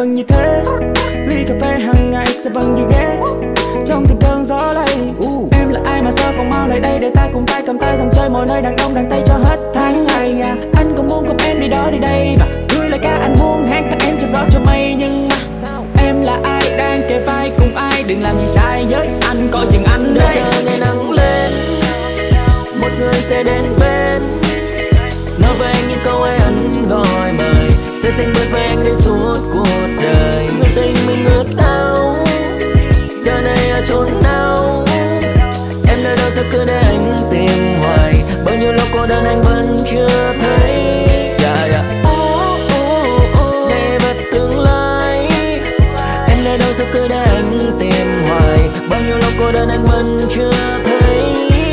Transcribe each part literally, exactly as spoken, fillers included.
vẫn như thế. Ly cà phê hàng ngày sẽ vẫn như ghé trong từng cơn gió lay. uh. Em là ai mà sao không mau lại đây, để ta cùng tay cầm tay dòng chơi mọi nơi đàn đông đàn tây cho hết tháng ngày. à. Anh cũng muốn cùng em đi đó đi đây, và gửi lời ca anh muốn hát các em cho gió cho mây. Nhưng mà em là ai đang kề vai cùng ai, đừng làm gì sai với anh, coi chừng anh đây. Chờ ngày nắng lên, một người sẽ đến bên, nói với anh những câu ấy anh gọi mời, sẽ xanh bước với anh đến suốt cuộc đời. Người tình mình ướt áo, giờ này ở chốn nào? Em nơi đâu sao cứ để anh tìm hoài, bao nhiêu lúc cô đơn anh vẫn chưa thấy. Yeah, yeah. Ngày và tương lai, em nơi đâu sao cứ để anh tìm hoài, bao nhiêu lúc cô đơn anh vẫn chưa thấy.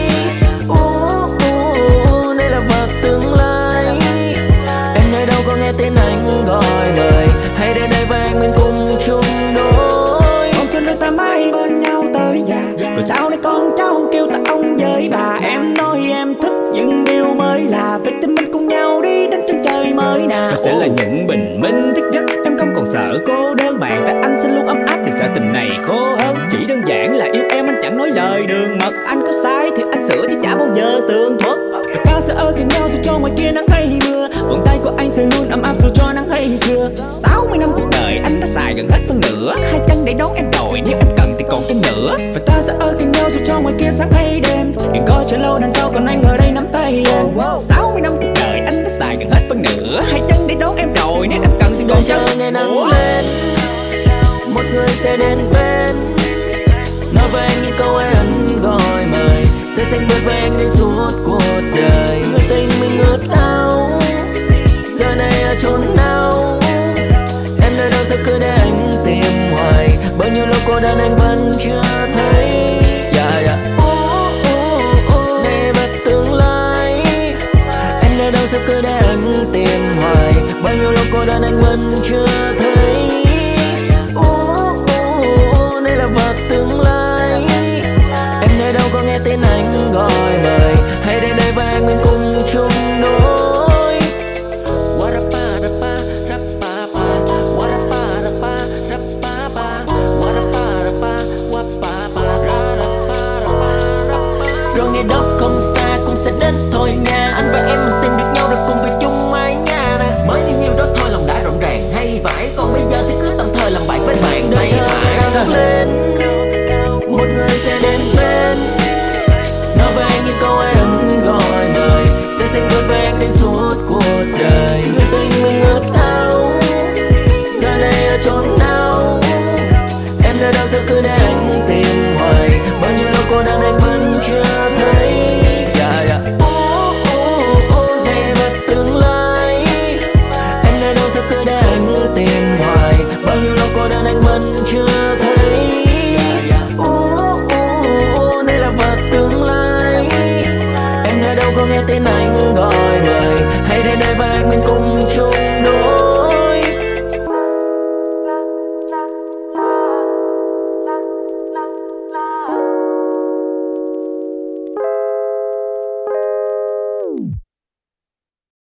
Đây là vật tương lai, em nơi đâu có nghe tên anh gọi mời, hãy đến đây với anh mình cùng chung đôi. Con xin đôi ta mãi bên nhau tới già, rồi sau này con cháu kêu ta ông với bà. Em nói em thích những điều mới lạ, vậy thì mình cùng nhau đi đến chân trời mới nào. Và sẽ là những bình minh thức giấc, em không còn sợ cô đơn bạn, tại anh sẽ luôn ấm áp để sợ tình này khô hơn. Chỉ đơn giản là yêu em anh chẳng nói lời đường mật, anh có sai thì anh sửa chứ chả bao giờ tường thuật. Và ta sẽ ở cạnh nhau dù cho ngoài kia nắng hay mưa, vòng tay của anh sẽ luôn ấm áp dù cho nắng hay trưa. Sáu mươi năm cuộc đời anh đã xài gần hết phân nửa, hai chân để đón em rồi nếu em cần thì còn chân nữa. Và ta sẽ ở cạnh nhau dù cho ngoài kia sáng hay đêm, đừng có chờ lâu đằng sau còn anh ở đây nắm tay em. Sáu mươi năm cuộc đời anh đã xài gần hết phân nửa, hai chân để đón em rồi nếu em cần thì còn chân. Chờ ngày nắng lên, một người sẽ đến bên, nói với anh những câu ấy anh gọi mời, sẽ xanh bước với anh đến suốt cuộc đời. Người tình mình ướt áo, giờ này ở chốn nào? Em nơi đâu sao cứ để anh tìm hoài, bao nhiêu lúc cô đơn anh vẫn chưa thấy. Yeah, yeah. Ngày và tương lai, em nơi đâu sao cứ để anh tìm hoài, bao nhiêu lúc cô đơn anh vẫn chưa thấy. Đây là vật tương lai, em nơi đâu có nghe tên anh gọi mời, hãy đến đây với anh mình cùng chung đôi. Rồi ngày đó không xa cũng sẽ đến thôi nha, anh và em mình tìm được nhau rồi cùng về chung mái nhà nè. Mới như nhiêu đó thôi lòng đã rộn ràng hay vãi, còn bây giờ thì cứ tạm thời làm bạn với bạn đây phải lên. Một người sẽ đến bên, nói với anh những câu ấy anh gọi mời, sẽ xanh bước với anh đến suốt cuộc đời. Người tình mình ướt áo, giờ này ở chốn nào? Em nơi đâu sao cứ để anh tìm hoài, bao nhiêu lúc cô đơn anh vẫn chưa thấy. Yeah, yeah. Ngày và tương lai, em nơi đâu sao cứ để anh tìm hoài, bao nhiêu lúc cô đơn anh vẫn chưa thấy. Đây là vật tương lai, em nơi đâu có nghe tên anh gọi mời, hãy đến đây với anh mình cùng chung đôi.